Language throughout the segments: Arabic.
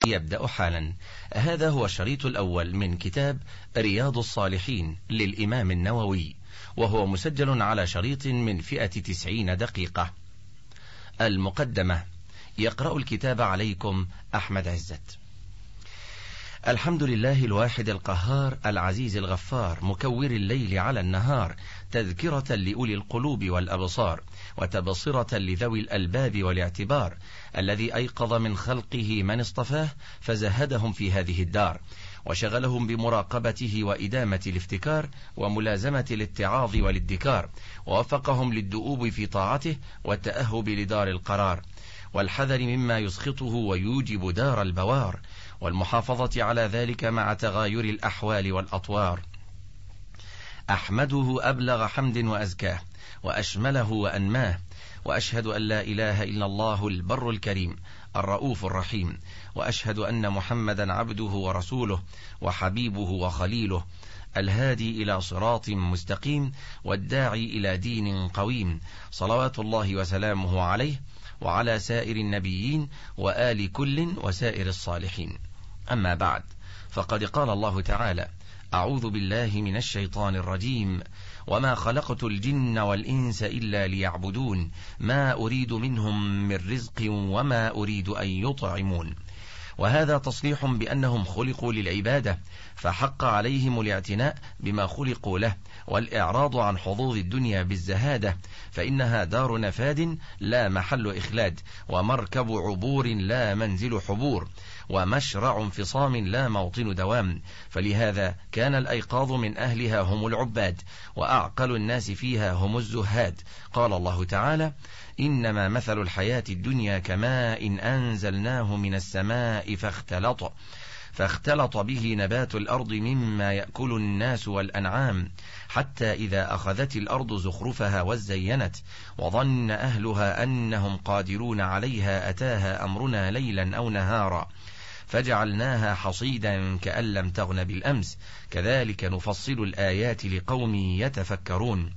يبدأ حالا. هذا هو الشريط الأول من كتاب رياض الصالحين للإمام النووي، وهو مسجل على شريط من فئة 90 دقيقة. المقدمة. يقرأ الكتاب عليكم أحمد عزت. الحمد لله الواحد القهار العزيز الغفار، مكور الليل على النهار، تذكرة لأولي القلوب والأبصار، وتبصرة لذوي الألباب والاعتبار، الذي أيقظ من خلقه من اصطفاه فزهدهم في هذه الدار، وشغلهم بمراقبته وإدامة الافتكار وملازمة الاتعاظ والادكار، ووفقهم للدؤوب في طاعته والتأهب لدار القرار، والحذر مما يسخطه ويوجب دار البوار، والمحافظة على ذلك مع تغاير الأحوال والأطوار. أحمده أبلغ حمد وأزكاه، وأشمله وأنماه، وأشهد أن لا إله إلا الله البر الكريم الرؤوف الرحيم، وأشهد أن محمدا عبده ورسوله وحبيبه وخليله، الهادي إلى صراط مستقيم والداعي إلى دين قويم، صلوات الله وسلامه عليه وعلى سائر النبيين وآل كل وسائر الصالحين. أما بعد، فقد قال الله تعالى: أعوذ بالله من الشيطان الرجيم، وما خلقت الجن والإنس إلا ليعبدون، ما أريد منهم من رزق وما أريد أن يطعمون. وهذا تصريح بأنهم خلقوا للعبادة، فحق عليهم الاعتناء بما خلقوا له، والإعراض عن حظوظ الدنيا بالزهادة، فإنها دار نفاد لا محل إخلاد، ومركب عبور لا منزل حبور، ومشرع انفصام لا موطن دوام. فلهذا كان الأيقاظ من أهلها هم العباد، وأعقل الناس فيها هم الزهاد. قال الله تعالى: إنما مثل الحياة الدنيا كماء أنزلناه من السماء فاختلط به نبات الأرض مما يأكل الناس والأنعام، حتى إذا أخذت الأرض زخرفها وزينت وظن أهلها أنهم قادرون عليها أتاها أمرنا ليلا أو نهارا فجعلناها حصيدا كأن لم تغن بالأمس، كذلك نفصل الآيات لقوم يتفكرون.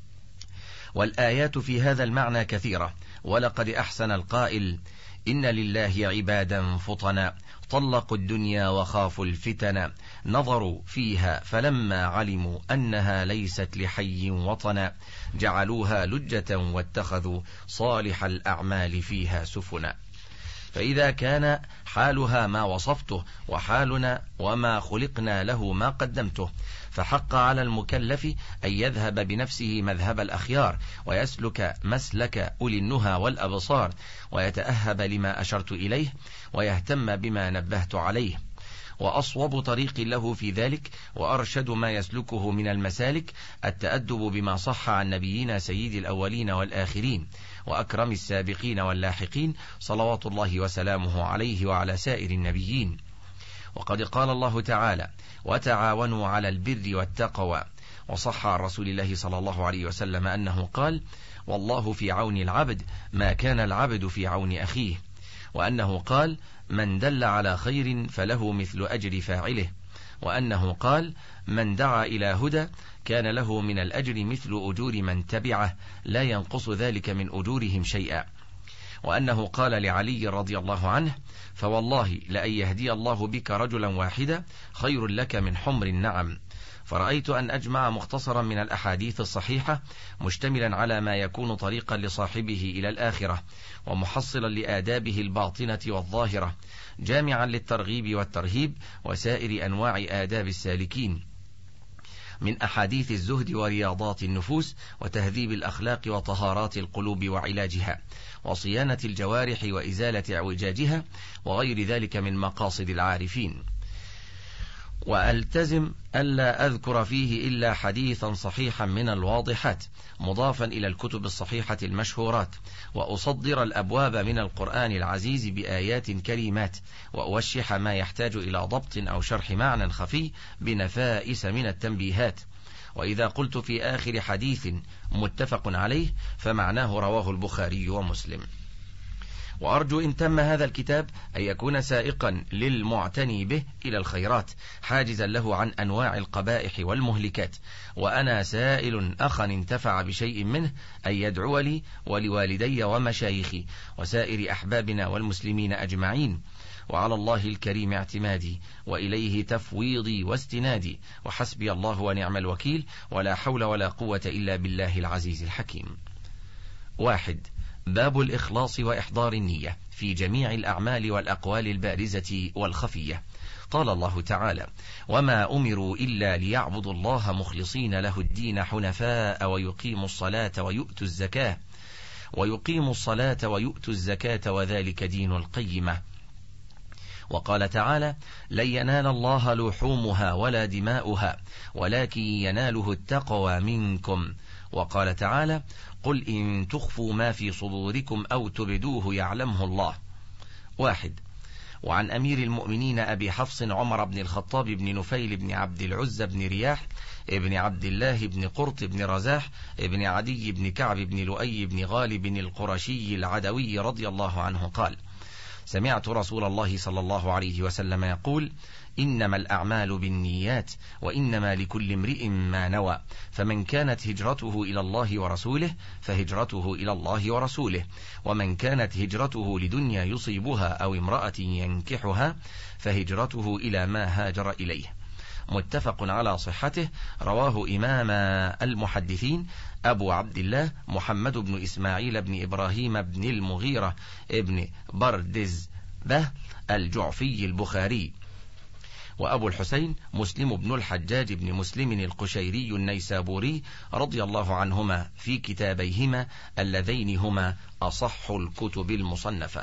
والآيات في هذا المعنى كثيرة، ولقد أحسن القائل: إن لله عبادا فطنا طلقوا الدنيا وخافوا الفتن، نظروا فيها فلما علموا أنها ليست لحي وطنا، جعلوها لجة واتخذوا صالح الأعمال فيها سفنا. فإذا كان حالها ما وصفته، وحالنا وما خلقنا له ما قدمته، فحق على المكلف أن يذهب بنفسه مذهب الأخيار، ويسلك مسلك أولي النهى والأبصار، ويتأهب لما أشرت إليه، ويهتم بما نبهت عليه. وأصوب طريق له في ذلك وأرشد ما يسلكه من المسالك التأدب بما صح عن نبينا سيد الأولين والآخرين وأكرم السابقين واللاحقين، صلوات الله وسلامه عليه وعلى سائر النبيين. وقد قال الله تعالى: وتعاونوا على البر والتقوى. وصح عن رسول الله صلى الله عليه وسلم أنه قال: والله في عون العبد ما كان العبد في عون أخيه. وأنه قال: من دل على خير فله مثل أجر فاعله. وأنه قال: من دعا إلى هدى كان له من الأجر مثل أجور من تبعه، لا ينقص ذلك من أجورهم شيئا. وأنه قال لعلي رضي الله عنه: فوالله لأن يهدي الله بك رجلا واحدا خير لك من حمر النعم. فرأيت أن أجمع مختصرا من الأحاديث الصحيحة مشتملا على ما يكون طريقا لصاحبه إلى الآخرة، ومحصلا لآدابه الباطنة والظاهرة، جامعا للترغيب والترهيب وسائر أنواع آداب السالكين، من أحاديث الزهد ورياضات النفوس وتهذيب الأخلاق وطهارات القلوب وعلاجها وصيانة الجوارح وإزالة اعوجاجها وغير ذلك من مقاصد العارفين. وألتزم ألا أذكر فيه إلا حديثا صحيحا من الواضحات مضافا إلى الكتب الصحيحة المشهورات، وأصدر الأبواب من القرآن العزيز بآيات كريمات، وأوشح ما يحتاج إلى ضبط أو شرح معنى خفي بنفائس من التنبيهات. وإذا قلت في آخر حديث متفق عليه فمعناه رواه البخاري ومسلم. وأرجو إن تم هذا الكتاب أن يكون سائقا للمعتني به إلى الخيرات، حاجزا له عن أنواع القبائح والمهلكات. وأنا سائل أخا انتفع بشيء منه أن يدعو لي ولوالدي ومشايخي وسائر أحبابنا والمسلمين أجمعين. وعلى الله الكريم اعتمادي، وإليه تفويضي واستنادي، وحسبي الله ونعم الوكيل، ولا حول ولا قوة إلا بالله العزيز الحكيم. 1. باب الإخلاص وإحضار النية في جميع الأعمال والأقوال البارزة والخفية. قال الله تعالى: وما أمروا إلا ليعبدوا الله مخلصين له الدين حنفاء ويقيموا الصلاة ويؤتوا الزكاة وذلك دين القيمة. وقال تعالى: لن ينال الله لحومها ولا دماؤها ولكن يناله التقوى منكم. وقال تعالى: قل إن تخفوا ما في صدوركم أو تبدوه يعلمه الله. 1. وعن أمير المؤمنين أبي حفص عمر بن الخطاب بن نفيل بن عبد العزى بن رياح ابن عبد الله بن قرط بن رزاح ابن عدي بن كعب بن لؤي بن غالب القرشي العدوي رضي الله عنه قال: سمعت رسول الله صلى الله عليه وسلم يقول: إنما الأعمال بالنيات وإنما لكل امرئ ما نوى، فمن كانت هجرته إلى الله ورسوله فهجرته إلى الله ورسوله، ومن كانت هجرته لدنيا يصيبها أو امرأة ينكحها فهجرته إلى ما هاجر إليه. متفق على صحته. رواه إمام المحدثين أبو عبد الله محمد بن إسماعيل بن إبراهيم بن المغيرة بن بردزبة الجعفي البخاري، وأبو الحسين مسلم بن الحجاج بن مسلم القشيري النيسابوري رضي الله عنهما في كتابيهما اللذين هما أصح الكتب المصنفة.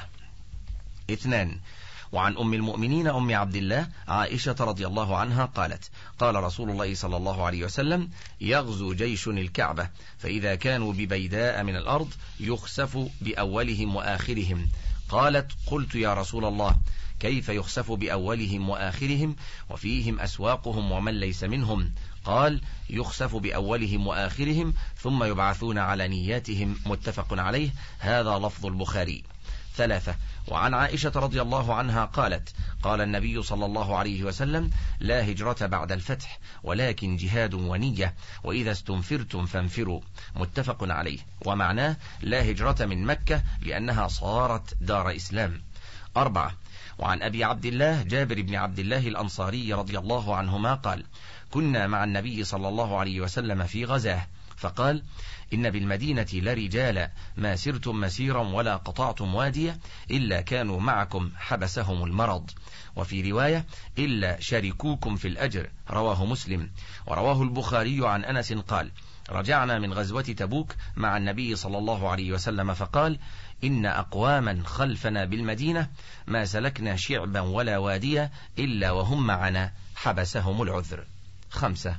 2. وعن أم المؤمنين أم عبد الله عائشة رضي الله عنها قالت: قال رسول الله صلى الله عليه وسلم: يغزو جيش الكعبة، فإذا كانوا ببيداء من الأرض يخسف بأولهم وآخرهم. قالت: قلت يا رسول الله، كيف يخسف بأولهم وآخرهم وفيهم أسواقهم ومن ليس منهم؟ قال: يخسف بأولهم وآخرهم ثم يبعثون على نياتهم. متفق عليه. هذا لفظ البخاري. 3. وعن عائشة رضي الله عنها قالت: قال النبي صلى الله عليه وسلم: لا هجرة بعد الفتح ولكن جهاد ونية، وإذا استنفرتم فانفروا. متفق عليه. ومعناه لا هجرة من مكة لأنها صارت دار إسلام. 4. وعن أبي عبد الله جابر بن عبد الله الأنصاري رضي الله عنهما قال: كنا مع النبي صلى الله عليه وسلم في غزاه، فقال: إن بالمدينة لرجالا ما سرتم مسيرا ولا قطعتم واديا إلا كانوا معكم حبسهم المرض، وفي رواية: إلا شاركوكم في الأجر. رواه مسلم. ورواه البخاري عن أنس قال: رجعنا من غزوة تبوك مع النبي صلى الله عليه وسلم فقال: إن أقواما خلفنا بالمدينة ما سلكنا شعبا ولا واديا إلا وهم معنا حبسهم العذر. 5.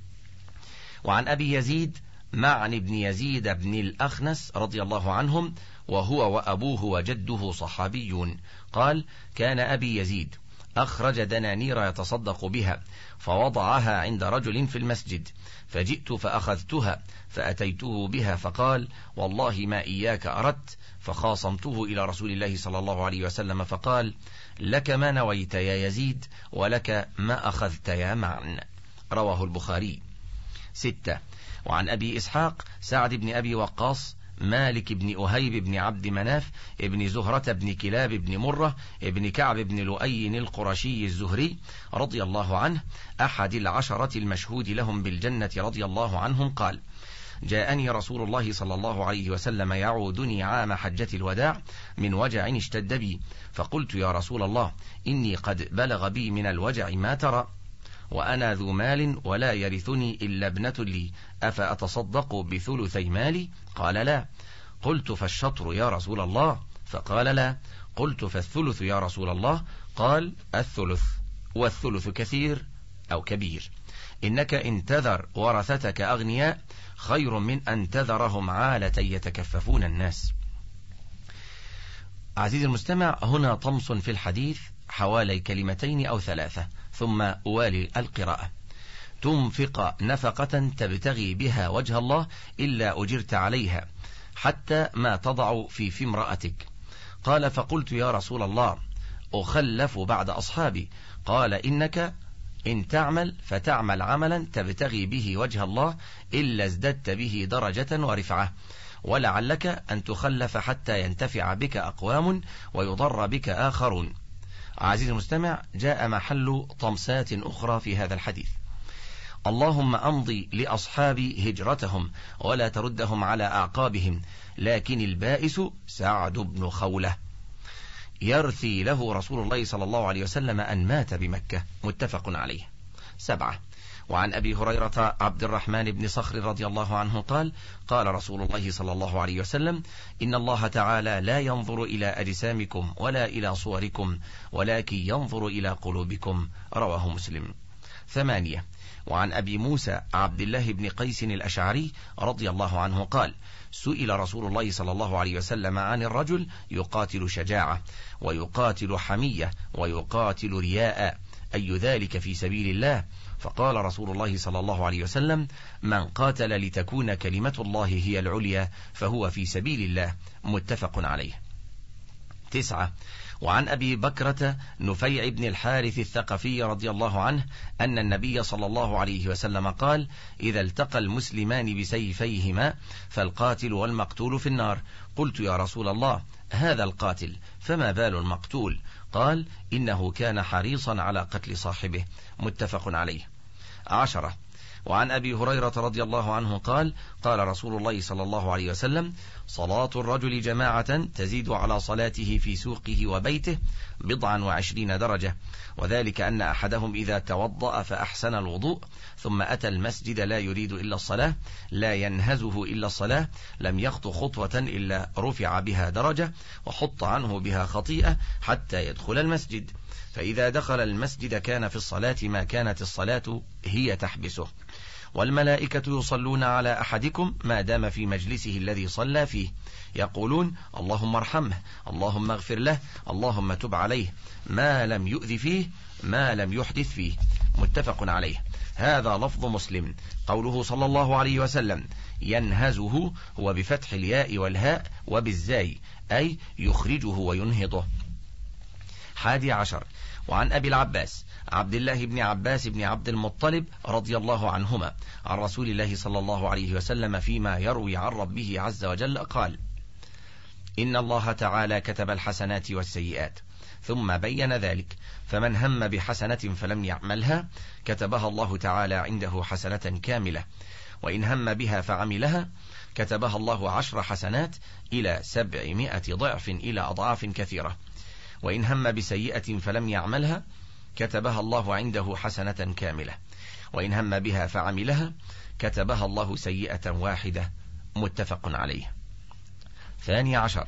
وعن أبي يزيد معن بن يزيد بن الأخنس رضي الله عنهم، وهو وأبوه وجده صحابيون، قال: كان أبي يزيد أخرج دنانير يتصدق بها فوضعها عند رجل في المسجد، فجئت فأخذتها فأتيته بها فقال: والله ما إياك أردت، فخاصمته إلى رسول الله صلى الله عليه وسلم فقال: لك ما نويت يا يزيد ولك ما أخذت يا معن. رواه البخاري. 6. وعن أبي إسحاق سعد بن أبي وقاص مالك بن أهيب بن عبد مناف ابن زهرة بن كلاب بن مرة ابن كعب بن لؤي القرشي الزهري رضي الله عنه أحد العشرة المشهود لهم بالجنة رضي الله عنهم قال: جاءني رسول الله صلى الله عليه وسلم يعودني عام حجة الوداع من وجع اشتد بي، فقلت: يا رسول الله، إني قد بلغ بي من الوجع ما ترى، وأنا ذو مال ولا يرثني إلا ابنة لي، أفأتصدق بثلثي مالي؟ قال: لا. قلت: فالشطر يا رسول الله؟ فقال: لا. قلت: فالثلث يا رسول الله؟ قال: الثلث، والثلث كثير أو كبير. إنك إن تذر ورثتك أغنياء خير من أن تذرهم عالة يتكففون الناس. عزيزي المستمع، هنا طمس في الحديث حوالي كلمتين أو 3 ثم أوالي القراءة. تنفق نفقة تبتغي بها وجه الله إلا أجرت عليها حتى ما تضع في امرأتك. قال: فقلت: يا رسول الله، أخلف بعد أصحابي؟ قال: إنك إن تعمل فتعمل عملا تبتغي به وجه الله إلا ازددت به درجة ورفعة، ولعلك أن تخلف حتى ينتفع بك أقوام ويضر بك آخرون. عزيزي المستمع، جاء محل طمسات أخرى في هذا الحديث. اللهم أمضي لأصحاب هجرتهم ولا تردهم على أعقابهم، لكن البائس سعد بن خولة يرثي له رسول الله صلى الله عليه وسلم أن مات بمكة، متفق عليه. 7. وعن أبي هريرة عبد الرحمن بن صخر رضي الله عنه قال: قال رسول الله صلى الله عليه وسلم: إن الله تعالى لا ينظر إلى أجسامكم ولا إلى صوركم ولكن ينظر إلى قلوبكم، رواه مسلم. 8. وعن أبي موسى عبد الله بن قيس الأشعري رضي الله عنه قال: سئل رسول الله صلى الله عليه وسلم عن الرجل يقاتل شجاعة ويقاتل حمية ويقاتل رياء، أي ذلك في سبيل الله؟ فقال رسول الله صلى الله عليه وسلم: من قاتل لتكون كلمة الله هي العليا فهو في سبيل الله، متفق عليه. 9. وعن أبي بكرة نفيع بن الحارث الثقفي رضي الله عنه أن النبي صلى الله عليه وسلم قال: إذا التقى المسلمان بسيفيهما فالقاتل والمقتول في النار. قلت: يا رسول الله، هذا القاتل، فما بال المقتول؟ قال: إنه كان حريصا على قتل صاحبه، متفق عليه. 10. وعن أبي هريرة رضي الله عنه قال: قال رسول الله صلى الله عليه وسلم: صلاة الرجل جماعة تزيد على صلاته في سوقه وبيته 27 درجة، وذلك أن أحدهم إذا توضأ فأحسن الوضوء ثم أتى المسجد لا يريد إلا الصلاة، لا ينهزه إلا الصلاة، لم يخط خطوة إلا رفع بها درجة وحط عنه بها خطيئة حتى يدخل المسجد، فإذا دخل المسجد كان في الصلاة ما كانت الصلاة هي تحبسه. والملائكة يصلون على أحدكم ما دام في مجلسه الذي صلى فيه، يقولون: اللهم ارحمه، اللهم اغفر له، اللهم تب عليه، ما لم يؤذ فيه، ما لم يحدث فيه، متفق عليه. هذا لفظ مسلم. قوله صلى الله عليه وسلم ينهزه هو بفتح الياء والهاء وبالزاي، أي يخرجه وينهضه. 11. وعن أبي العباس عبد الله بن عباس بن عبد المطلب رضي الله عنهما عن رسول الله صلى الله عليه وسلم فيما يروي عن ربه عز وجل قال: إن الله تعالى كتب الحسنات والسيئات ثم بين ذلك، فمن هم بحسنة فلم يعملها كتبها الله تعالى عنده حسنة كاملة، وإن هم بها فعملها كتبها الله 10 حسنات إلى 700 ضعف إلى أضعاف كثيرة، وإن هم بسيئة فلم يعملها كتبها الله عنده حسنة كاملة، وإن هم بها فعملها كتبها الله سيئة واحدة، متفق عليه. 12.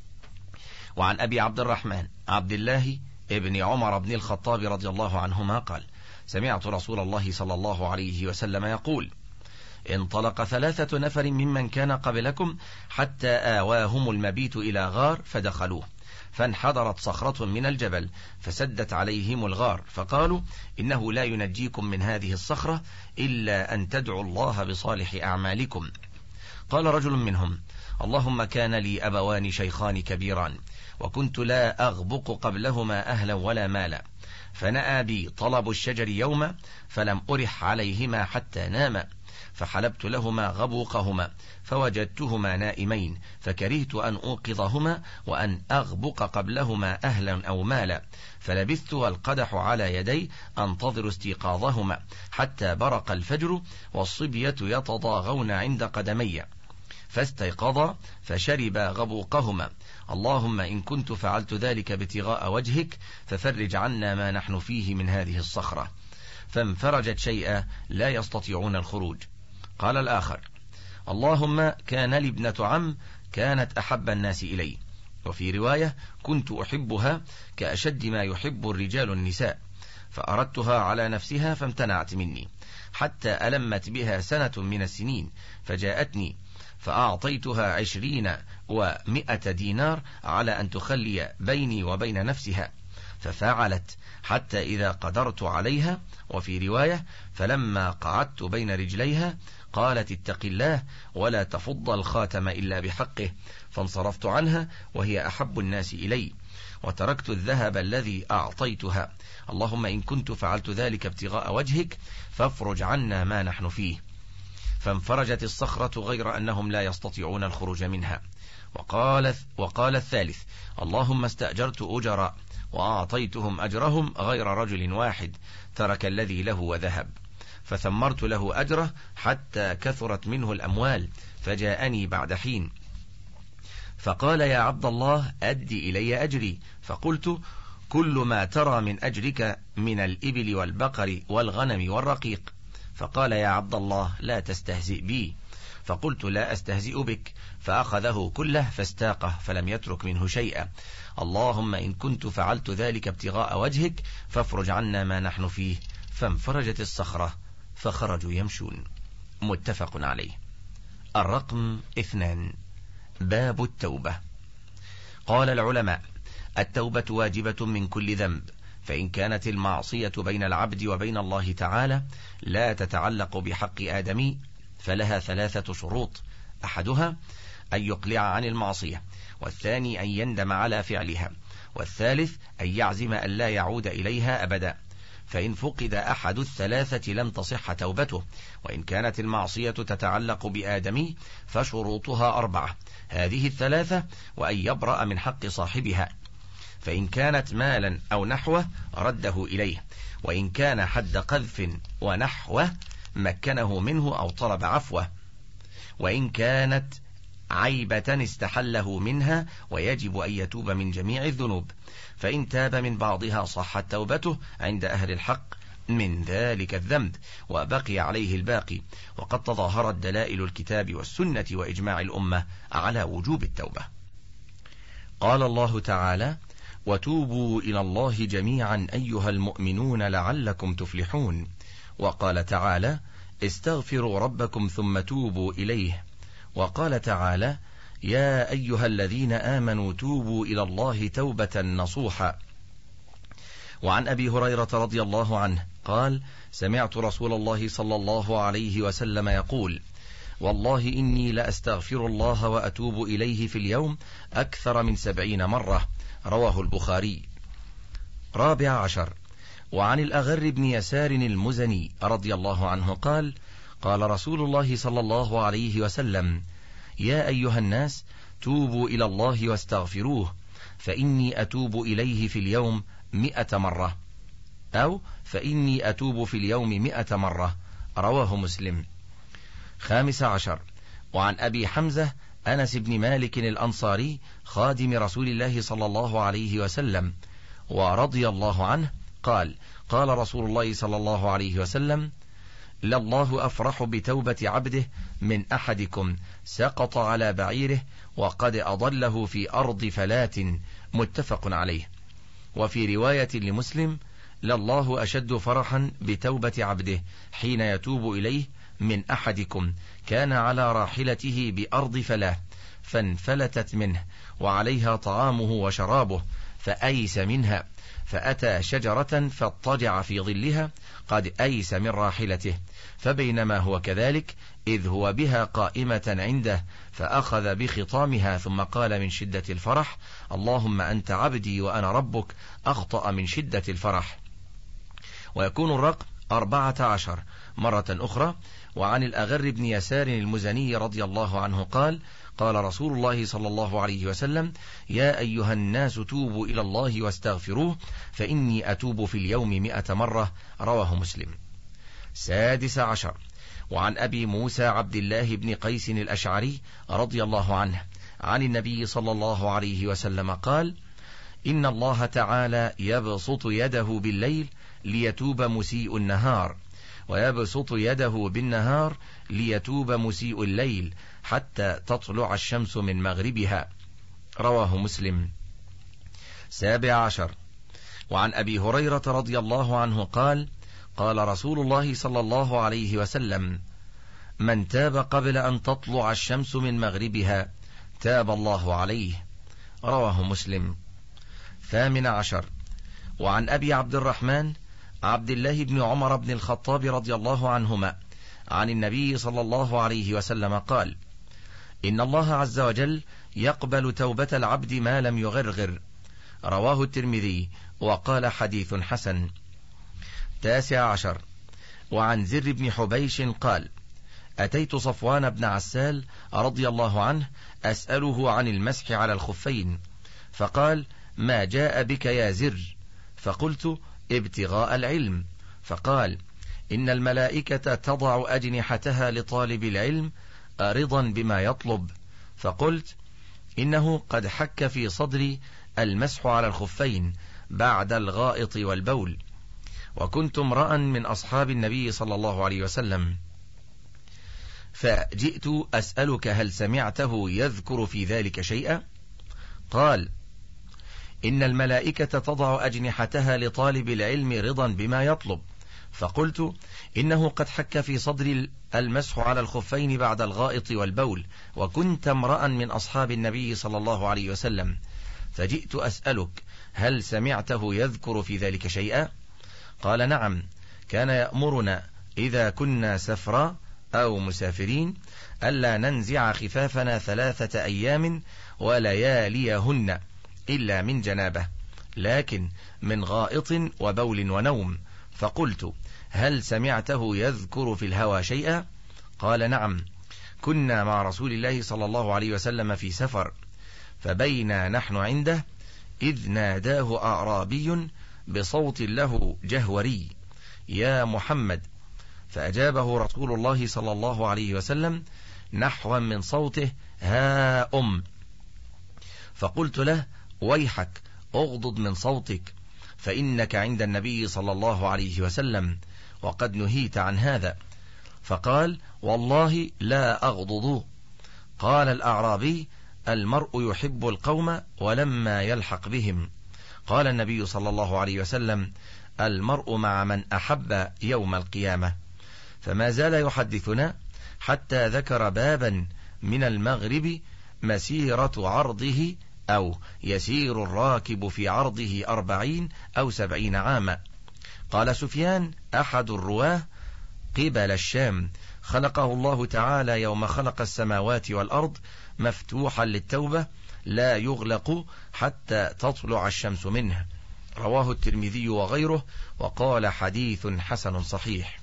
وعن أبي عبد الرحمن عبد الله ابن عمر بن الخطاب رضي الله عنهما قال: سمعت رسول الله صلى الله عليه وسلم يقول: انطلق 3 نفر ممن كان قبلكم حتى آواهم المبيت إلى غار فدخلوه، فانحدرت صخرة من الجبل فسدت عليهم الغار، فقالوا: إنه لا ينجيكم من هذه الصخرة إلا أن تدعوا الله بصالح أعمالكم. قال رجل منهم: اللهم كان لي أبوان شيخان كبيران، وكنت لا أغبق قبلهما أهلا ولا مالا، فنأى بي طلب الشجر يوما فلم أرح عليهما حتى ناما، فحلبت لهما غبوقهما فوجدتهما نائمين، فكرهت أن أوقظهما وأن أغبق قبلهما أهلا أو مالا، فلبثت والقدح على يدي أنتظر استيقاظهما حتى برق الفجر والصبية يتضاغون عند قدمي، فاستيقظا فشربا غبوقهما. اللهم إن كنت فعلت ذلك ابتغاء وجهك ففرج عنا ما نحن فيه من هذه الصخرة، فانفرجت شيئا لا يستطيعون الخروج. قال الآخر: اللهم كان لي ابنة عم كانت أحب الناس إلي، وفي رواية كنت أحبها كأشد ما يحب الرجال النساء، فأردتها على نفسها فامتنعت مني، حتى ألمت بها سنة من السنين، فجاءتني فأعطيتها 20 و100 دينار على أن تخلي بيني وبين نفسها، ففعلت حتى إذا قدرت عليها، وفي رواية فلما قعدت بين رجليها قالت: اتق الله ولا تفض الخاتم إلا بحقه، فانصرفت عنها وهي أحب الناس إلي، وتركت الذهب الذي أعطيتها. اللهم إن كنت فعلت ذلك ابتغاء وجهك فافرج عنا ما نحن فيه. فانفرجت الصخرة غير أنهم لا يستطيعون الخروج منها. وقال الثالث: اللهم استأجرت أجراء وأعطيتهم أجرهم غير رجل واحد ترك الذي له وذهب، فثمرت له أجره حتى كثرت منه الأموال، فجاءني بعد حين فقال: يا عبد الله أدي إلي أجري. فقلت: كل ما ترى من أجرك من الإبل والبقر والغنم والرقيق. فقال: يا عبد الله لا تستهزئ بي. فقلت: لا أستهزئ بك. فأخذه كله فاستاقه فلم يترك منه شيئا. اللهم إن كنت فعلت ذلك ابتغاء وجهك فافرج عنا ما نحن فيه. فانفرجت الصخرة فخرجوا يمشون. متفق عليه. الرقم 2. باب التوبة. قال العلماء: التوبة واجبة من كل ذنب، فإن كانت المعصية بين العبد وبين الله تعالى لا تتعلق بحق آدمي فلها 3 شروط: أحدها أن يقلع عن المعصية، والثاني أن يندم على فعلها، والثالث أن يعزم أن لا يعود إليها أبدا. فإن فقد أحد الثلاثة لم تصح توبته. وإن كانت المعصية تتعلق بآدمي فشروطها 4: هذه 3: وأن يبرأ من حق صاحبها، فإن كانت مالا أو نحوه رده إليه، وإن كان حد قذف ونحوه مكنه منه أو طلب عفوه، وإن كانت عيبة استحله منها، ويجب أن يتوب من جميع الذنوب. فإن تاب من بعضها صحت توبته عند أهل الحق من ذلك الذنب، وبقي عليه الباقي. وقد تظاهرت دلائل الكتاب والسنة وإجماع الأمة على وجوب التوبة. قال الله تعالى: وتوبوا إلى الله جميعا أيها المؤمنون لعلكم تفلحون. وقال تعالى: استغفروا ربكم ثم توبوا إليه. وقال تعالى: يا أيها الذين آمنوا توبوا إلى الله توبة نصوحا. وعن أبي هريرة رضي الله عنه قال: سمعت رسول الله صلى الله عليه وسلم يقول: والله إني لأستغفر الله وأتوب إليه في اليوم أكثر من 70 مرة. رواه البخاري. 14. وعن الأغر بن يسار المزني رضي الله عنه قال: قال رسول الله صلى الله عليه وسلم: يا أيها الناس توبوا إلى الله واستغفروه، فإني أتوب إليه في اليوم 100 مرة، أو فإني أتوب في اليوم 100 مرة. رواه مسلم. 15. وعن أبي حمزة أنس بن مالك الأنصاري خادم رسول الله صلى الله عليه وسلم ورضي الله عنه قال: قال رسول الله صلى الله عليه وسلم: لله أفرح بتوبة عبده من أحدكم سقط على بعيره وقد أضله في أرض فلات. متفق عليه. وفي رواية لمسلم: لله أشد فرحا بتوبة عبده حين يتوب إليه من أحدكم كان على راحلته بأرض فلاه فانفلتت منه وعليها طعامه وشرابه فأيس منها، فأتى شجرة فاضطجع في ظلها قد أيس من راحلته، فبينما هو كذلك إذ هو بها قائمة عنده فأخذ بخطامها ثم قال من شدة الفرح: اللهم أنت عبدي وأنا ربك، أخطأ من شدة الفرح. ويكون الرقم 14 مرة أخرى. وعن الأغر بن يسار المزني رضي الله عنه قال: قال رسول الله صلى الله عليه وسلم: يا أيها الناس توبوا إلى الله واستغفروه، فإني أتوب في اليوم 100 مرة. رواه مسلم. 16. وعن أبي موسى عبد الله بن قيس الأشعري رضي الله عنه عن النبي صلى الله عليه وسلم قال: إن الله تعالى يبسط يده بالليل ليتوب مسيء النهار، ويبسط يده بالنهار ليتوب مسيء الليل حتى تطلع الشمس من مغربها. رواه مسلم. 17. وعن أبي هريرة رضي الله عنه قال: قال رسول الله صلى الله عليه وسلم: من تاب قبل أن تطلع الشمس من مغربها تاب الله عليه. رواه مسلم. 18. وعن أبي عبد الرحمن عبد الله بن عمر بن الخطاب رضي الله عنهما عن النبي صلى الله عليه وسلم قال: إن الله عز وجل يقبل توبة العبد ما لم يغرغر. رواه الترمذي وقال حديث حسن. 19. وعن زر بن حبيش قال: أتيت صفوان بن عسال رضي الله عنه أسأله عن المسح على الخفين، فقال: ما جاء بك يا زر؟ فقلت: ابتغاء العلم. فقال: إن الملائكة تضع أجنحتها لطالب العلم رضا بما يطلب. فقلت: إنه قد حك في صدري المسح على الخفين بعد الغائط والبول، وكنت امرأ من أصحاب النبي صلى الله عليه وسلم، فجئت أسألك هل سمعته يذكر في ذلك شيئا؟ قال: إن الملائكة تضع أجنحتها لطالب العلم رضا بما يطلب. فقلت: إنه قد حك في صدري المسح على الخفين بعد الغائط والبول، وكنت امرأ من أصحاب النبي صلى الله عليه وسلم، فجئت أسألك هل سمعته يذكر في ذلك شيئا؟ قال: نعم، كان يأمرنا إذا كنا سفرا أو مسافرين ألا ننزع خفافنا 3 أيام ولياليهن إلا من جنابه، لكن من غائط وبول ونوم. فقلت: هل سمعته يذكر في الهوى شيئا؟ قال: نعم، كنا مع رسول الله صلى الله عليه وسلم في سفر، فبينا نحن عنده إذ ناداه أعرابي بصوت له جهوري: يا محمد. فأجابه رسول الله صلى الله عليه وسلم نحوا من صوته: ها أم. فقلت له: ويحك، اغضض من صوتك، فإنك عند النبي صلى الله عليه وسلم وقد نهيت عن هذا. فقال: والله لا أغضض. قال الأعرابي: المرء يحب القوم ولما يلحق بهم. قال النبي صلى الله عليه وسلم: المرء مع من أحب يوم القيامة. فما زال يحدثنا حتى ذكر بابا من المغرب مسيرة عرضه أو يسير الراكب في عرضه 40 أو 70 عاما. قال سفيان أحد الرواه: قبل الشام، خلقه الله تعالى يوم خلق السماوات والأرض مفتوحا للتوبة لا يغلق حتى تطلع الشمس منه. رواه الترمذي وغيره، وقال حديث حسن صحيح.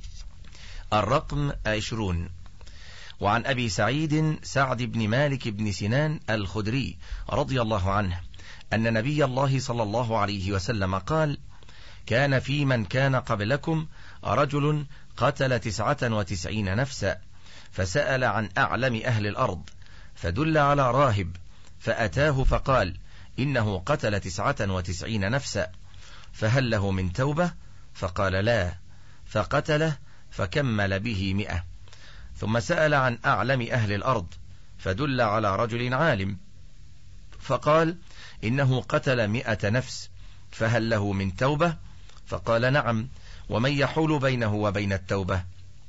الرقم 20. وعن أبي سعيد سعد بن مالك بن سنان الخدري رضي الله عنه أن نبي الله صلى الله عليه وسلم قال: كان في من كان قبلكم رجل قتل 99 نفسا، فسأل عن أعلم أهل الأرض، فدل على راهب، فأتاه فقال: إنه قتل 99 نفسا، فهل له من توبة؟ فقال: لا، فقتله فكمل به 100. ثم سأل عن أعلم أهل الأرض، فدل على رجل عالم، فقال: إنه قتل 100 نفس، فهل له من توبة؟ فقال: نعم، ومن يحول بينه وبين التوبة؟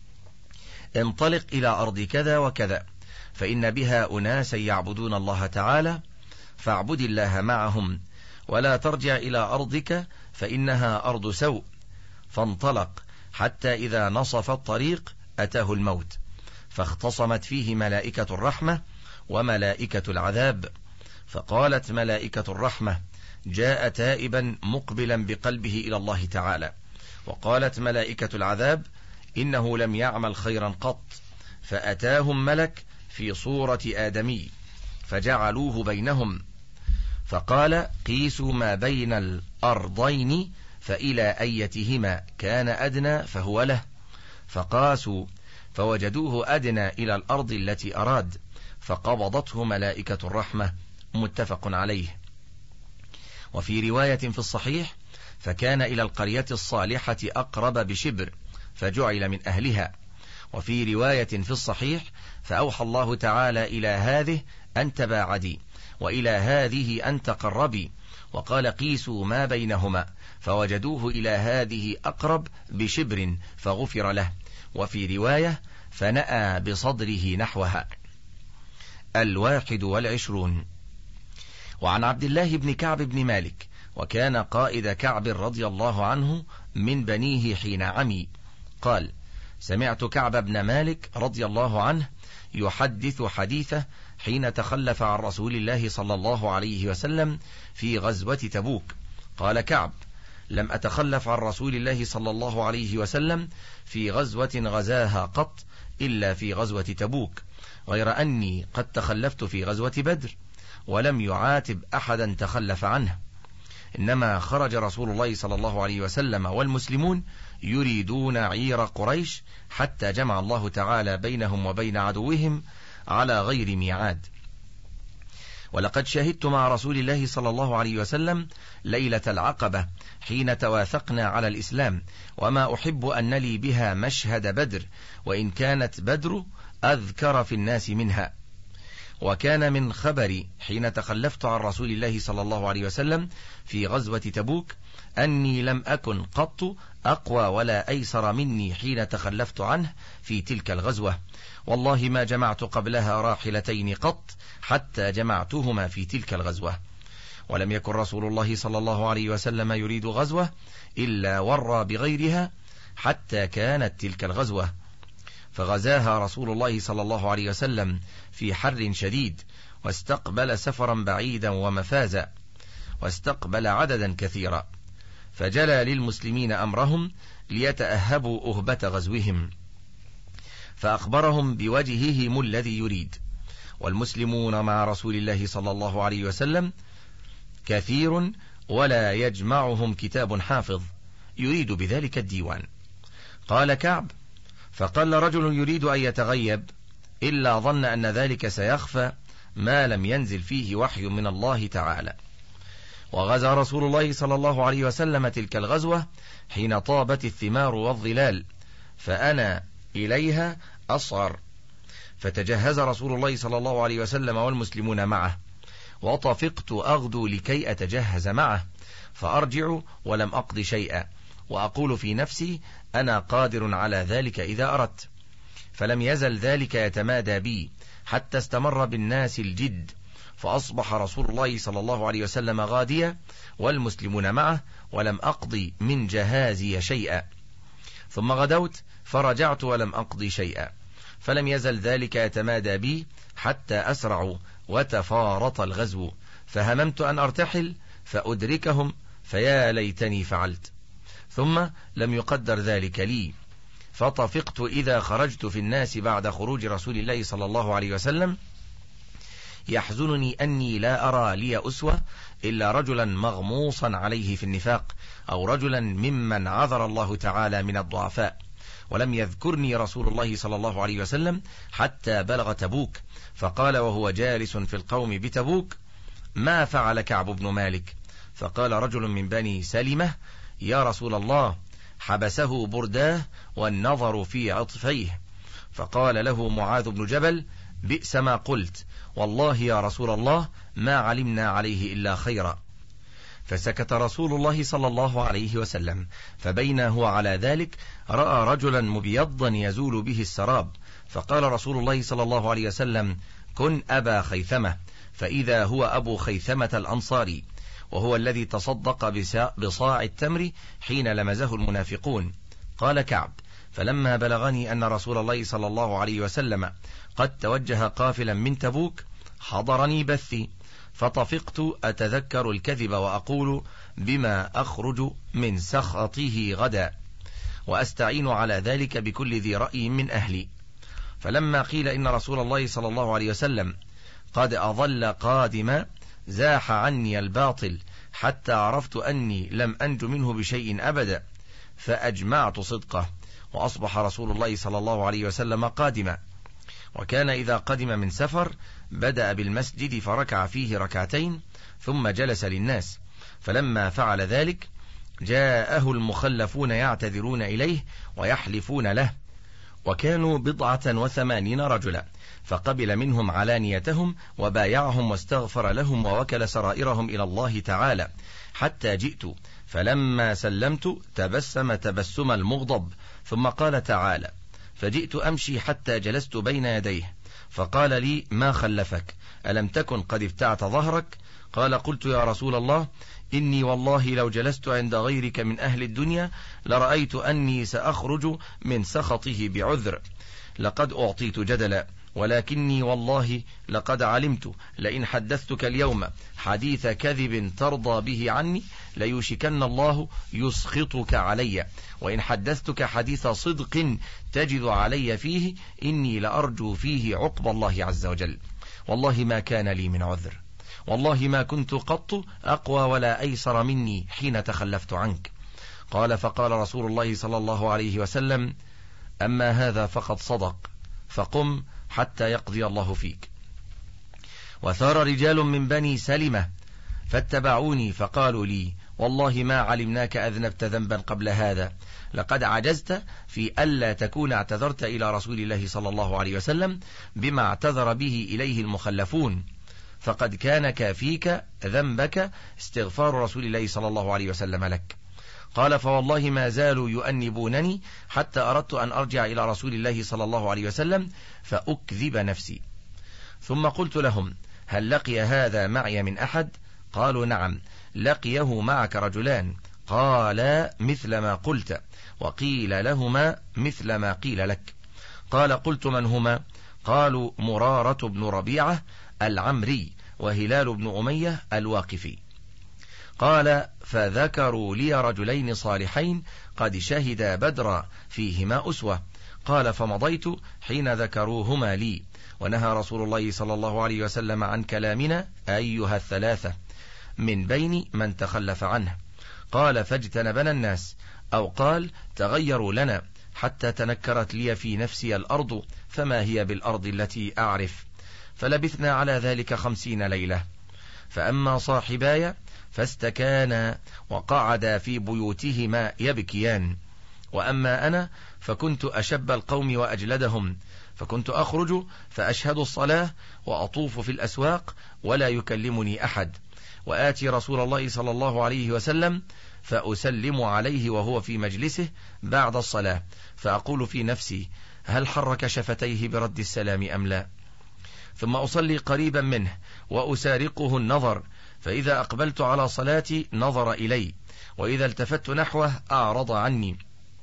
انطلق إلى أرض كذا وكذا، فإن بها أناسا يعبدون الله تعالى، فاعبد الله معهم، ولا ترجع إلى أرضك فإنها أرض سوء. فانطلق حتى إذا نصف الطريق أتاه الموت، فاختصمت فيه ملائكة الرحمة وملائكة العذاب، فقالت ملائكة الرحمة: جاء تائبا مقبلا بقلبه إلى الله تعالى. وقالت ملائكة العذاب: إنه لم يعمل خيرا قط. فأتاهم ملك في صورة آدمي فجعلوه بينهم، فقال: قيسوا ما بين الأرضين فإلى أيتهما كان أدنى فهو له. فقاسوا فوجدوه أدنى إلى الأرض التي أراد، فقبضته ملائكة الرحمة. متفق عليه. وفي رواية في الصحيح: فكان إلى القرية الصالحة أقرب بشبر فجعل من أهلها. وفي رواية في الصحيح: فأوحى الله تعالى إلى هذه أن تباعدي، وإلى هذه أن تقربي، وقال: قيسوا ما بينهما، فوجدوه إلى هذه أقرب بشبر فغفر له. وفي رواية: فنأى بصدره نحوها. 21. وعن عبد الله بن كعب بن مالك، وكان قائد كعب رضي الله عنه من بنيه حين عمي، قال: سمعت كعب بن مالك رضي الله عنه يحدث حديثه حين تخلف عن رسول الله صلى الله عليه وسلم في غزوة تبوك. قال كعب: لم أتخلف عن رسول الله صلى الله عليه وسلم في غزوة غزاها قط إلا في غزوة تبوك، غير أني قد تخلفت في غزوة بدر ولم يعاتب أحدا تخلف عنه، إنما خرج رسول الله صلى الله عليه وسلم والمسلمون يريدون عير قريش حتى جمع الله تعالى بينهم وبين عدوهم على غير ميعاد. ولقد شهدت مع رسول الله صلى الله عليه وسلم ليلة العقبة حين تواثقنا على الإسلام، وما أحب أن لي بها مشهد بدر، وإن كانت بدر أذكر في الناس منها. وكان من خبري حين تخلفت عن رسول الله صلى الله عليه وسلم في غزوة تبوك أني لم أكن قط أقوى ولا أيسر مني حين تخلفت عنه في تلك الغزوة، والله ما جمعت قبلها راحلتين قط حتى جمعتهما في تلك الغزوة. ولم يكن رسول الله صلى الله عليه وسلم يريد غزوة إلا ورى بغيرها حتى كانت تلك الغزوة، فغزاها رسول الله صلى الله عليه وسلم في حر شديد، واستقبل سفرا بعيدا ومفازا، واستقبل عددا كثيرا، فجلى للمسلمين أمرهم ليتأهبوا أهبة غزوهم، فأخبرهم بوجههم الذي يريد. والمسلمون مع رسول الله صلى الله عليه وسلم كثير ولا يجمعهم كتاب حافظ يريد بذلك الديوان. قال كعب: فقال رجل يريد أن يتغيب إلا ظن أن ذلك سيخفى ما لم ينزل فيه وحي من الله تعالى. وغزا رسول الله صلى الله عليه وسلم تلك الغزوة حين طابت الثمار والظلال، فأنا إليها أصغر، فتجهز رسول الله صلى الله عليه وسلم والمسلمون معه، وطفقت أغدو لكي أتجهز معه، فأرجع ولم أقض شيئا، وأقول في نفسي أنا قادر على ذلك إذا أردت. فلم يزل ذلك يتمادى بي حتى استمر بالناس الجد، فأصبح رسول الله صلى الله عليه وسلم غاديا والمسلمون معه، ولم أقضي من جهازي شيئا. ثم غدوت فرجعت ولم أقضي شيئا، فلم يزل ذلك يتمادى بي حتى أسرعوا وتفارط الغزو، فهممت أن أرتحل فأدركهم، فيا ليتني فعلت. ثم لم يقدر ذلك لي، فطفقت إذا خرجت في الناس بعد خروج رسول الله صلى الله عليه وسلم يحزنني أني لا أرى لي أسوة إلا رجلا مغموصا عليه في النفاق، أو رجلا ممن عذر الله تعالى من الضعفاء. ولم يذكرني رسول الله صلى الله عليه وسلم حتى بلغ تبوك، فقال وهو جالس في القوم بتبوك: ما فعل كعب بن مالك؟ فقال رجل من بني سلمة: يا رسول الله، حبسه برداه والنظر في عطفيه. فقال له معاذ بن جبل: بئس ما قلت، والله يا رسول الله ما علمنا عليه إلا خيرا. فسكت رسول الله صلى الله عليه وسلم، فبين هو على ذلك رأى رجلا مبيضا يزول به السراب، فقال رسول الله صلى الله عليه وسلم: كن أبا خيثمة، فإذا هو أبو خيثمة الأنصاري، وهو الذي تصدق بصاع التمر حين لمزه المنافقون. قال كعب: فلما بلغني أن رسول الله صلى الله عليه وسلم قد توجه قافلا من تبوك حضرني بثي، فطفقت أتذكر الكذب وأقول بما أخرج من سخطه غدا، وأستعين على ذلك بكل ذي رأي من أهلي. فلما قيل إن رسول الله صلى الله عليه وسلم قد أظل قادما زاح عني الباطل حتى عرفت أني لم أنج منه بشيء أبدا، فأجمعت صدقه، وأصبح رسول الله صلى الله عليه وسلم قادما. وكان إذا قدم من سفر بدأ بالمسجد فركع فيه ركعتين ثم جلس للناس، فلما فعل ذلك جاءه المخلفون يعتذرون إليه ويحلفون له، وكانوا 89 رجلا، فقبل منهم علانيتهم وبايعهم واستغفر لهم ووكل سرائرهم إلى الله تعالى، حتى جئت فلما سلمت تبسم تبسم المغضب، ثم قال تعالى: فجئت أمشي حتى جلست بين يديه، فقال لي: ما خلفك؟ ألم تكن قد ابتعت ظهرك؟ قال: قلت يا رسول الله، إني والله لو جلست عند غيرك من أهل الدنيا لرأيت أني سأخرج من سخطه بعذر، لقد أعطيت جدلا ولكني والله لقد علمت لئن حدثتك اليوم حديث كذب ترضى به عني ليوشكن الله يسخطك علي، وإن حدثتك حديث صدق تجد علي فيه إني لأرجو فيه عقب الله عز وجل. والله ما كان لي من عذر، والله ما كنت قط أقوى ولا أيسر مني حين تخلفت عنك. قال: فقال رسول الله صلى الله عليه وسلم: أما هذا فقد صدق، فقم حتى يقضي الله فيك. وثار رجال من بني سلمة فاتبعوني فقالوا لي: والله ما علمناك أذنبت ذنبا قبل هذا، لقد عجزت في ألا تكون اعتذرت إلى رسول الله صلى الله عليه وسلم بما اعتذر به إليه المخلفون، فقد كان كافيك ذنبك استغفار رسول الله صلى الله عليه وسلم لك. قال: فوالله ما زالوا يؤنبونني حتى أردت أن أرجع إلى رسول الله صلى الله عليه وسلم فأكذب نفسي. ثم قلت لهم: هل لقي هذا معي من أحد؟ قالوا: نعم، لقيه معك رجلان. قال: مثل ما قلت. وقيل لهما مثل ما قيل لك. قال: قلت: من هما؟ قالوا: مرارة بن ربيعة العمري وهلال بن أمية الواقفي. قال: فذكروا لي رجلين صالحين قد شهدا بدرا فيهما أسوة. قال: فمضيت حين ذكروهما لي، ونهى رسول الله صلى الله عليه وسلم عن كلامنا أيها الثلاثة من بين من تخلف عنه. قال: فاجتنبنا الناس، أو قال تغيروا لنا، حتى تنكرت لي في نفسي الأرض فما هي بالأرض التي أعرف. فلبثنا على ذلك 50 ليلة. فأما صاحباي فاستكانا وقعدا في بيوتهما يبكيان، وأما أنا فكنت أشب القوم وأجلدهم، فكنت أخرج فأشهد الصلاة وأطوف في الأسواق ولا يكلمني أحد، وآتي رسول الله صلى الله عليه وسلم فأسلم عليه وهو في مجلسه بعد الصلاة، فأقول في نفسي: هل حرك شفتيه برد السلام أم لا؟ ثم أصلي قريبا منه وأسارقه النظر، فإذا أقبلت على صلاتي نظر إلي، وإذا التفت نحوه أعرض عني،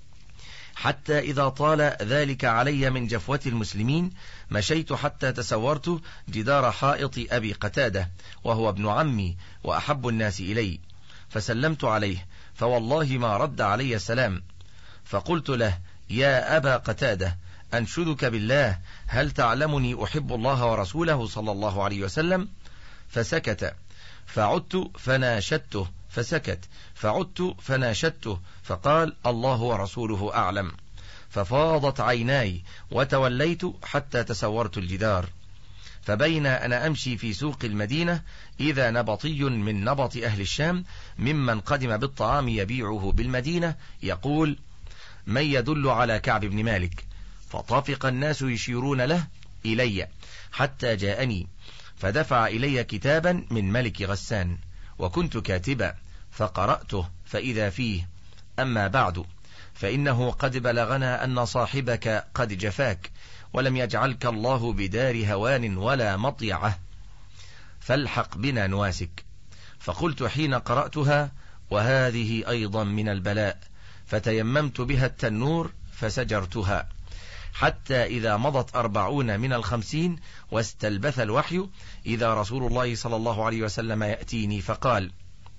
حتى إذا طال ذلك علي من جفوة المسلمين مشيت حتى تسورت جدار حائط أبي قتادة، وهو ابن عمي وأحب الناس إلي، فسلمت عليه، فوالله ما رد علي السلام. فقلت له: يا أبا قتادة، أنشدك بالله، هل تعلمني أحب الله ورسوله صلى الله عليه وسلم؟ فسكت. فعدت فناشدته فسكت. فعدت فناشدته فقال: الله ورسوله أعلم. ففاضت عيناي وتوليت حتى تسورت الجدار. فبين أنا أمشي في سوق المدينة إذا نبطي من نبط أهل الشام ممن قدم بالطعام يبيعه بالمدينة يقول: من يدل على كعب بن مالك؟ فطفق الناس يشيرون له إلي حتى جاءني، فدفع إلي كتابا من ملك غسان، وكنت كاتبا، فقرأته فإذا فيه: أما بعد، فإنه قد بلغنا أن صاحبك قد جفاك، ولم يجعلك الله بدار هوان ولا مطيعة، فالحق بنا نواسك. فقلت حين قرأتها: وهذه أيضا من البلاء، فتيممت بها التنور فسجرتها، حتى إذا مضت 40 من 50 واستلبث الوحي إذا رسول الله صلى الله عليه وسلم يأتيني، فقال: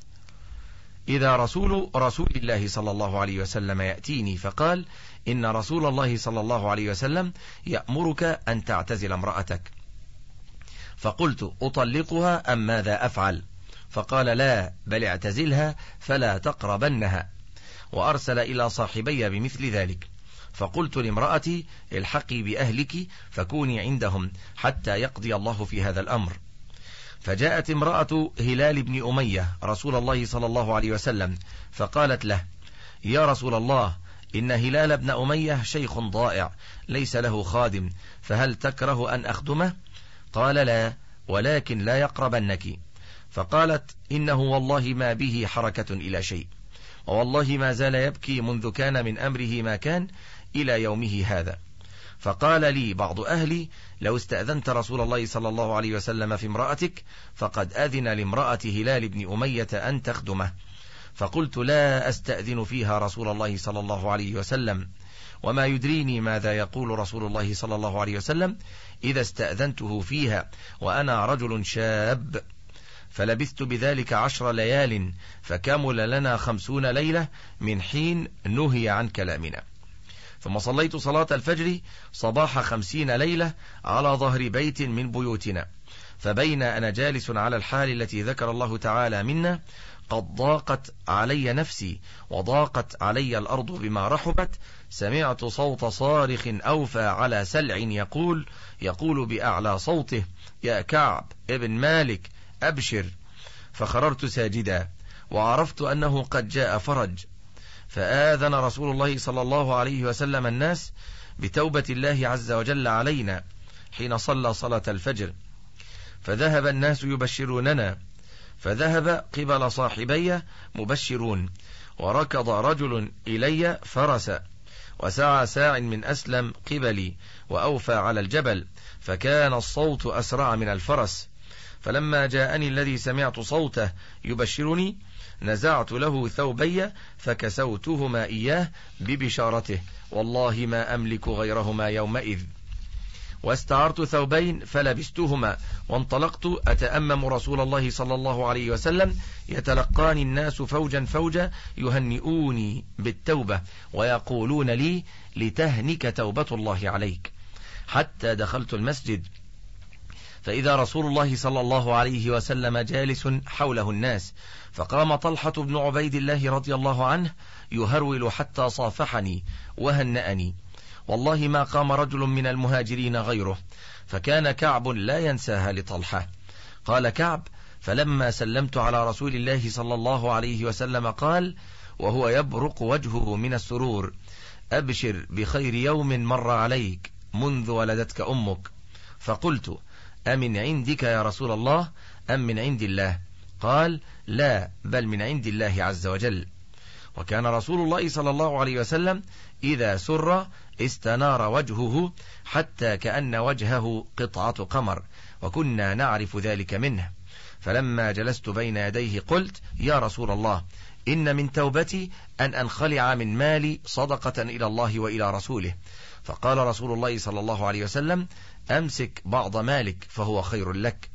إذا رسول الله صلى الله عليه وسلم يأتيني فقال: إن رسول الله صلى الله عليه وسلم يأمرك أن تعتزل امرأتك. فقلت: أطلقها أم ماذا أفعل؟ فقال: لا، بل اعتزلها فلا تقربنها. وأرسل إلى صاحبي بمثل ذلك. فقلت لامرأتي: الحقي بأهلك فكوني عندهم حتى يقضي الله في هذا الأمر. فجاءت امرأة هلال بن أمية رسول الله صلى الله عليه وسلم فقالت له: يا رسول الله، إن هلال بن أمية شيخ ضائع ليس له خادم، فهل تكره أن أخدمه؟ قال: لا، ولكن لا يقربنك. فقالت: إنه والله ما به حركة إلى شيء، ووالله ما زال يبكي منذ كان من أمره ما كان إلى يومه هذا. فقال لي بعض أهلي: لو استأذنت رسول الله صلى الله عليه وسلم في امرأتك فقد أذن لامرأة هلال بن أمية أن تخدمه. فقلت لا أستأذن فيها رسول الله صلى الله عليه وسلم، وما يدريني ماذا يقول رسول الله صلى الله عليه وسلم إذا استأذنته فيها وأنا رجل شاب. فلبثت بذلك 10 ليال، فكمل لنا 50 ليلة من حين نهي عن كلامنا. ثم صليت صلاة الفجر صباح 50 ليلة على ظهر بيت من بيوتنا، فبين أنا جالس على الحال التي ذكر الله تعالى منا قد ضاقت علي نفسي وضاقت علي الأرض بما رحبت، سمعت صوت صارخ أوفى على سلع يقول بأعلى صوته: يا كعب ابن مالك أبشر. فخررت ساجدا، وعرفت أنه قد جاء فرج. فآذن رسول الله صلى الله عليه وسلم الناس بتوبة الله عز وجل علينا حين صلى صلاة الفجر، فذهب الناس يبشروننا، فذهب قبل صاحبي مبشرون، وركض رجل إلي فرسا، وسعى ساع من أسلم قبلي وأوفى على الجبل، فكان الصوت أسرع من الفرس. فلما جاءني الذي سمعت صوته يبشرني نزعت له ثوبي فكسوتهما إياه ببشارته، والله ما أملك غيرهما يومئذ. واستعرت ثوبين فلبستهما، وانطلقت أتأمم رسول الله صلى الله عليه وسلم، يتلقاني الناس فوجا فوجا يهنئوني بالتوبة ويقولون لي: لتهنك توبة الله عليك. حتى دخلت المسجد، فإذا رسول الله صلى الله عليه وسلم جالس حوله الناس، فقام طلحة بن عبيد الله رضي الله عنه يهرول حتى صافحني وهنأني، والله ما قام رجل من المهاجرين غيره، فكان كعب لا ينساها لطلحة. قال كعب: فلما سلمت على رسول الله صلى الله عليه وسلم قال وهو يبرق وجهه من السرور: أبشر بخير يوم مر عليك منذ ولدتك أمك. فقلت: أمن عندك يا رسول الله أم من عند الله؟ قال: لا، بل من عند الله عز وجل. وكان رسول الله صلى الله عليه وسلم إذا سر استنار وجهه حتى كأن وجهه قطعة قمر، وكنا نعرف ذلك منه. فلما جلست بين يديه قلت: يا رسول الله، إن من توبتي أن أنخلع من مالي صدقة إلى الله وإلى رسوله. فقال رسول الله صلى الله عليه وسلم: أمسك بعض مالك فهو خير لك.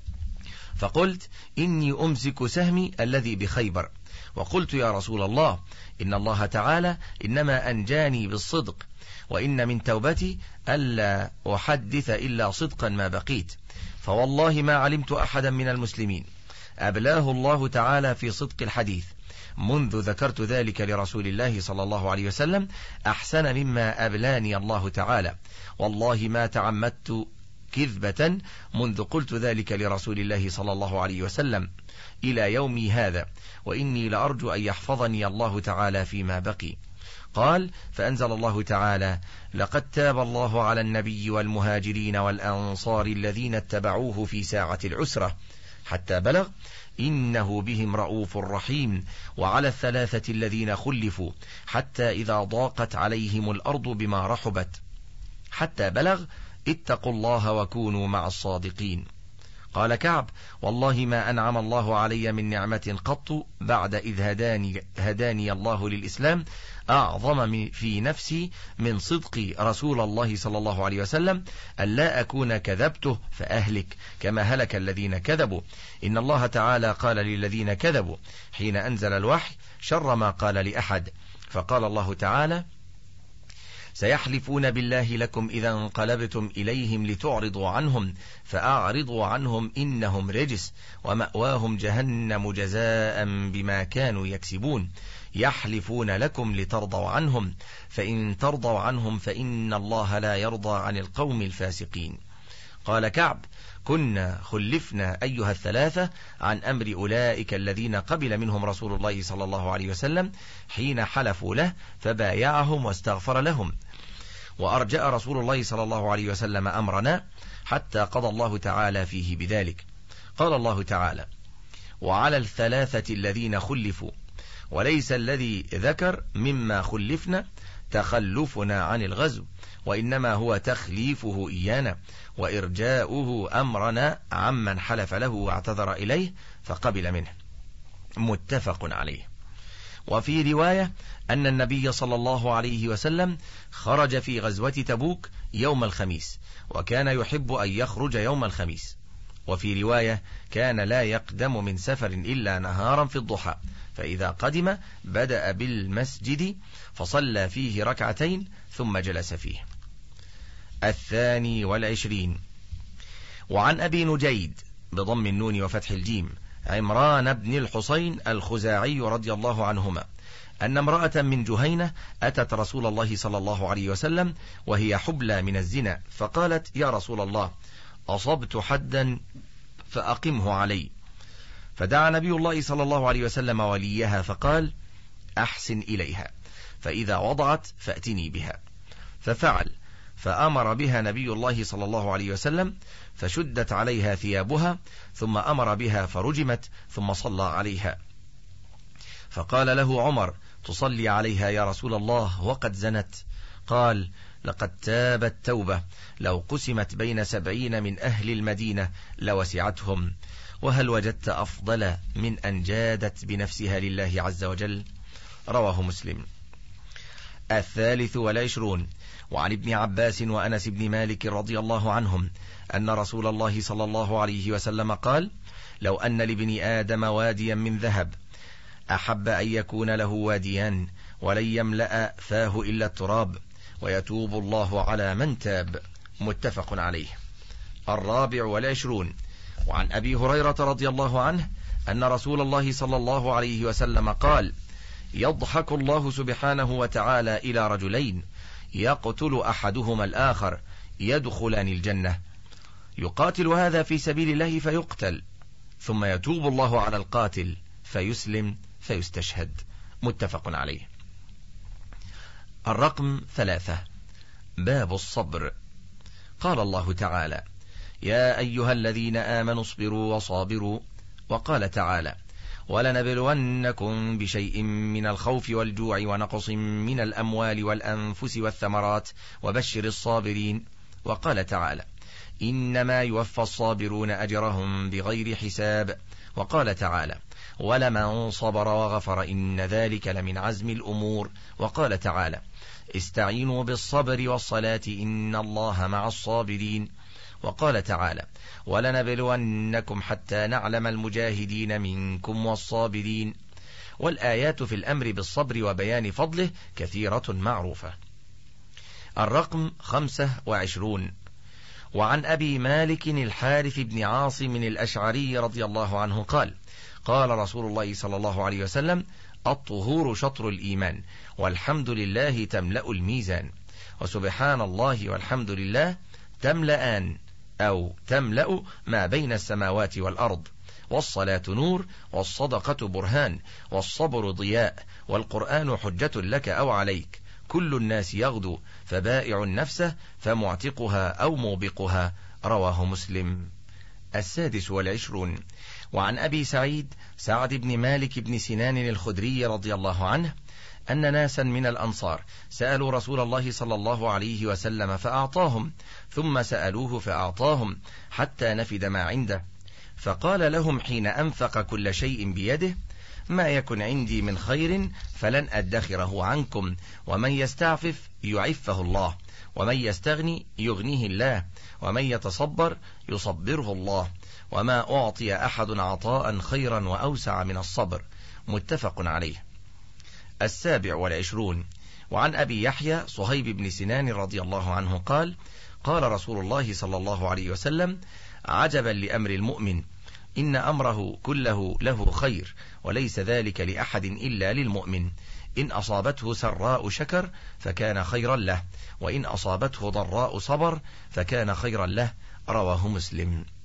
فقلت: إني أمسك سهمي الذي بخيبر. وقلت: يا رسول الله، إن الله تعالى إنما أنجاني بالصدق، وإن من توبتي ألا أحدث إلا صدقا ما بقيت. فوالله ما علمت أحدا من المسلمين أبلاه الله تعالى في صدق الحديث منذ ذكرت ذلك لرسول الله صلى الله عليه وسلم أحسن مما أبلاني الله تعالى. والله ما تعمدت كذبة منذ قلت ذلك لرسول الله صلى الله عليه وسلم إلى يومي هذا، وإني لأرجو أن يحفظني الله تعالى فيما بقي. قال: فأنزل الله تعالى: لقد تاب الله على النبي والمهاجرين والأنصار الذين اتبعوه في ساعة العسرة، حتى بلغ: إنه بهم رؤوف رحيم، وعلى الثلاثة الذين خلفوا حتى إذا ضاقت عليهم الأرض بما رحبت، حتى بلغ: اتقوا الله وكونوا مع الصادقين. قال كعب: والله ما أنعم الله علي من نعمة قط بعد إذ هداني الله للإسلام أعظم في نفسي من صدق رسول الله صلى الله عليه وسلم، ألا أكون كذبته فأهلك كما هلك الذين كذبوا. إن الله تعالى قال للذين كذبوا حين أنزل الوحي شر ما قال لأحد. فقال الله تعالى: سيحلفون بالله لكم إذا انقلبتم إليهم لتعرضوا عنهم فأعرضوا عنهم إنهم رجس ومأواهم جهنم جزاء بما كانوا يكسبون. يحلفون لكم لترضوا عنهم، فإن ترضوا عنهم فإن الله لا يرضى عن القوم الفاسقين. قال كعب: كنا خلفنا أيها الثلاثة عن أمر أولئك الذين قبل منهم رسول الله صلى الله عليه وسلم حين حلفوا له فبايعهم واستغفر لهم، وأرجأ رسول الله صلى الله عليه وسلم أمرنا حتى قضى الله تعالى فيه بذلك. قال الله تعالى: وعلى الثلاثة الذين خلفوا، وليس الذي ذكر مما خلفنا تخلفنا عن الغزو، وإنما هو تخليفه إيانا وإرجاؤه أمرنا عمن حلف له واعتذر إليه فقبل منه. متفق عليه. وفي رواية أن النبي صلى الله عليه وسلم خرج في غزوة تبوك يوم الخميس، وكان يحب أن يخرج يوم الخميس. وفي رواية كان لا يقدم من سفر إلا نهارا في الضحى، فإذا قدم بدأ بالمسجد فصلى فيه ركعتين ثم جلس فيه. 22. وعن أبي نجيد بضم النون وفتح الجيم عمران بن الحصين الخزاعي رضي الله عنهما أن امرأة من جهينة أتت رسول الله صلى الله عليه وسلم وهي حبلى من الزنا، فقالت: يا رسول الله، أصبت حدا فأقمه علي. فدعا نبي الله صلى الله عليه وسلم وليها فقال: أحسن إليها، فإذا وضعت فأتني بها. ففعل، فأمر بها نبي الله صلى الله عليه وسلم، فشدت عليها ثيابها، ثم أمر بها فرجمت، ثم صلى عليها. فقال له عمر: تصلي عليها يا رسول الله وقد زنت؟ قال: لقد تابت توبة، لو قسمت بين 70 من أهل المدينة لوسعتهم، وهل وجدت أفضل من أن جادت بنفسها لله عز وجل؟ رواه مسلم. 23. وعن ابن عباس وأنس بن مالك رضي الله عنهم أن رسول الله صلى الله عليه وسلم قال: لو أن لابن آدم واديا من ذهب أحب أن يكون له واديان ولن يملأ فاه إلا التراب، ويتوب الله على من تاب. متفق عليه. 24. وعن أبي هريرة رضي الله عنه أن رسول الله صلى الله عليه وسلم قال: يضحك الله سبحانه وتعالى إلى رجلين يقتل أحدهما الآخر يدخلان الجنة، يقاتل هذا في سبيل الله فيقتل، ثم يتوب الله على القاتل فيسلم فيستشهد. متفق عليه. الرقم 3. باب الصبر. قال الله تعالى: يا أيها الذين آمنوا اصبروا وصابروا. وقال تعالى: ولنبلونكم بشيء من الخوف والجوع ونقص من الأموال والأنفس والثمرات وبشر الصابرين. وقال تعالى: إنما يوفى الصابرون أجرهم بغير حساب. وقال تعالى: ولمن صبر وغفر إن ذلك لمن عزم الأمور. وقال تعالى: استعينوا بالصبر والصلاة إن الله مع الصابرين. وقال تعالى: ولنبلونكم حتى نعلم المجاهدين منكم والصابرين. والآيات في الأمر بالصبر وبيان فضله كثيرة معروفة. الرقم 25. وعن أبي مالك الحارث بن عاصم الأشعري رضي الله عنه قال: قال رسول الله صلى الله عليه وسلم: الطهور شطر الإيمان، والحمد لله تملأ الميزان، وسبحان الله والحمد لله تملأان أو تملأ ما بين السماوات والأرض، والصلاة نور، والصدقة برهان، والصبر ضياء، والقرآن حجة لك أو عليك، كل الناس يغدو فبائع نفسه فمعتقها أو موبقها. رواه مسلم. 26. وعن أبي سعد بن مالك بن سنان الخدري رضي الله عنه أن ناسا من الأنصار سألوا رسول الله صلى الله عليه وسلم فأعطاهم، ثم سألوه فأعطاهم حتى نفد ما عنده، فقال لهم حين أنفق كل شيء بيده: ما يكن عندي من خير فلن أدخره عنكم، ومن يستعفف يعفه الله، ومن يستغني يغنيه الله، ومن يتصبر يصبره الله، وما أعطي أحد عطاء خيرا وأوسع من الصبر. متفق عليه. 27. وعن أبي يحيى صهيب بن سنان رضي الله عنه قال: قال رسول الله صلى الله عليه وسلم: عجبا لأمر المؤمن، إن أمره كله له خير، وليس ذلك لأحد إلا للمؤمن، إن أصابته سراء شكر فكان خيرا له، وإن أصابته ضراء صبر فكان خيرا له. رواه مسلم.